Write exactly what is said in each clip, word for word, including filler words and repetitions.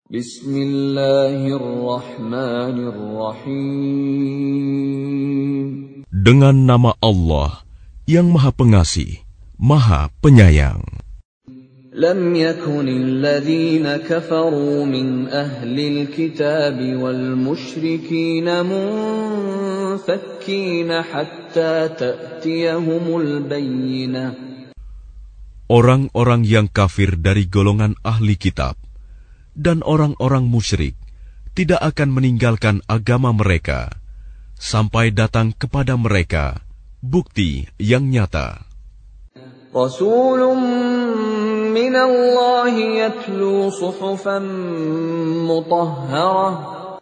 Bismillahirrahmanirrahim. Dengan nama Allah yang Maha Pengasih, Maha Penyayang. Lam yakunil ladzina kafaru min ahlil kitab wal musyrikin munfakkin hatta ta'tiyahumul bayyinah. Orang-orang yang kafir dari golongan ahli kitab dan orang-orang musyrik tidak akan meninggalkan agama mereka sampai datang kepada mereka bukti yang nyata. Rasulun minallahi yatlu suhufan mutahharah,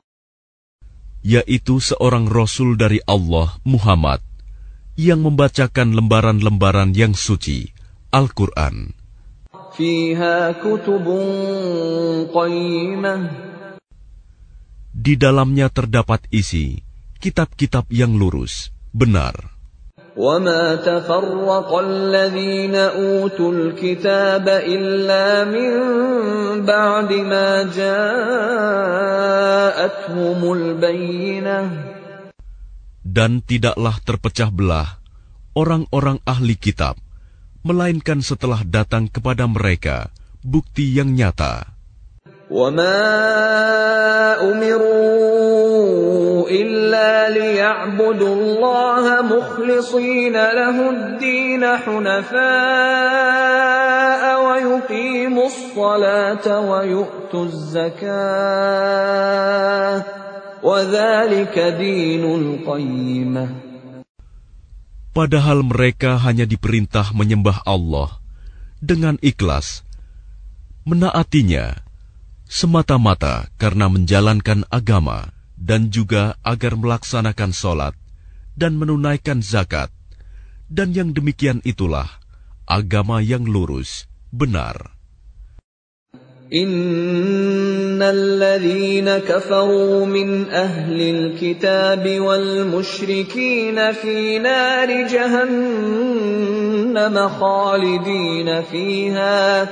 yaitu seorang Rasul dari Allah, Muhammad, yang membacakan lembaran-lembaran yang suci, Al-Quran. Fiha kutubun qayyimah, di dalamnya terdapat isi kitab-kitab yang lurus, benar. وَمَا تَفَرَّقَ الَّذِينَ أُوتُوا الْكِتَابَ إِلَّا مِنْ بَعْدِ مَا جَاءَتْهُمُ الْبَيِّنَةُ. Dan tidaklah terpecah belah orang-orang ahli kitab, melainkan setelah datang kepada mereka bukti yang nyata. وَمَا أُمِرُوا إِلَّا لِيَعْبُدُوا اللَّهَ مُخْلِصِينَ لَهُ الدِّينَ حُنَفَاءَ وَيُقِيمُوا الصَّلَاةَ وَيُؤْتُوا الزَّكَاةَ وَذَلِكَ دِينُ الْقَيِّمَةِ. Padahal mereka hanya diperintah menyembah Allah dengan ikhlas, menaatinya semata-mata karena menjalankan agama, dan juga agar melaksanakan sholat dan menunaikan zakat, dan yang demikian itulah agama yang lurus, benar. Innal ladzina kafaru min ahlil kitab wal musyrikin fi nari jahannam khalidin fiha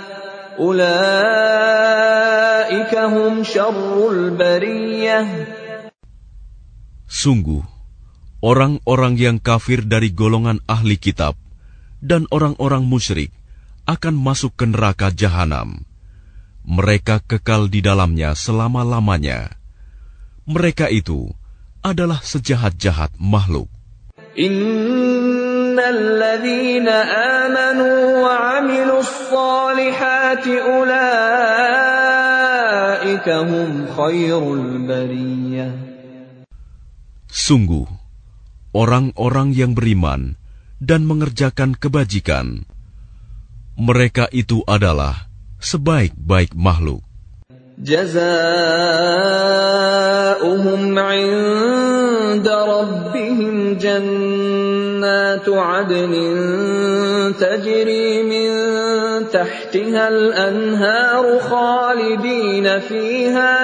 ulaika hum syarrul bariyah. Sungguh, orang-orang yang kafir dari golongan ahli kitab dan orang-orang musyrik akan masuk ke neraka jahanam. Mereka kekal di dalamnya selama-lamanya. Mereka itu adalah sejahat-jahat makhluk. Innal ladzina amanu wa 'amilus shalihati ulaika hum khairul bariyah. Sungguh, orang-orang yang beriman dan mengerjakan kebajikan, mereka itu adalah sebaik-baik makhluk. Jazaa'uhum 'inda rabbihim jannatu 'adnin tajri min tahtiha al-anharu khalidina fiha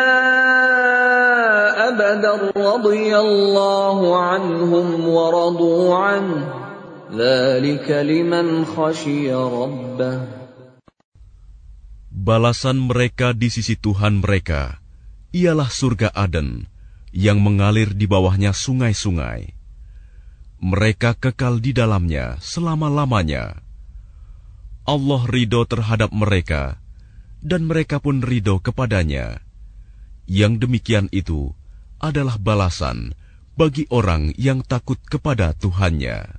abadan radiyallahu 'anhum wa radu 'anhu dzalika liman khashiya rabbah. Balasan mereka di sisi Tuhan mereka ialah surga Aden yang mengalir di bawahnya sungai-sungai. Mereka kekal di dalamnya selama-lamanya. Allah ridho terhadap mereka, dan mereka pun ridho kepadanya. Yang demikian itu adalah balasan bagi orang yang takut kepada Tuhannya.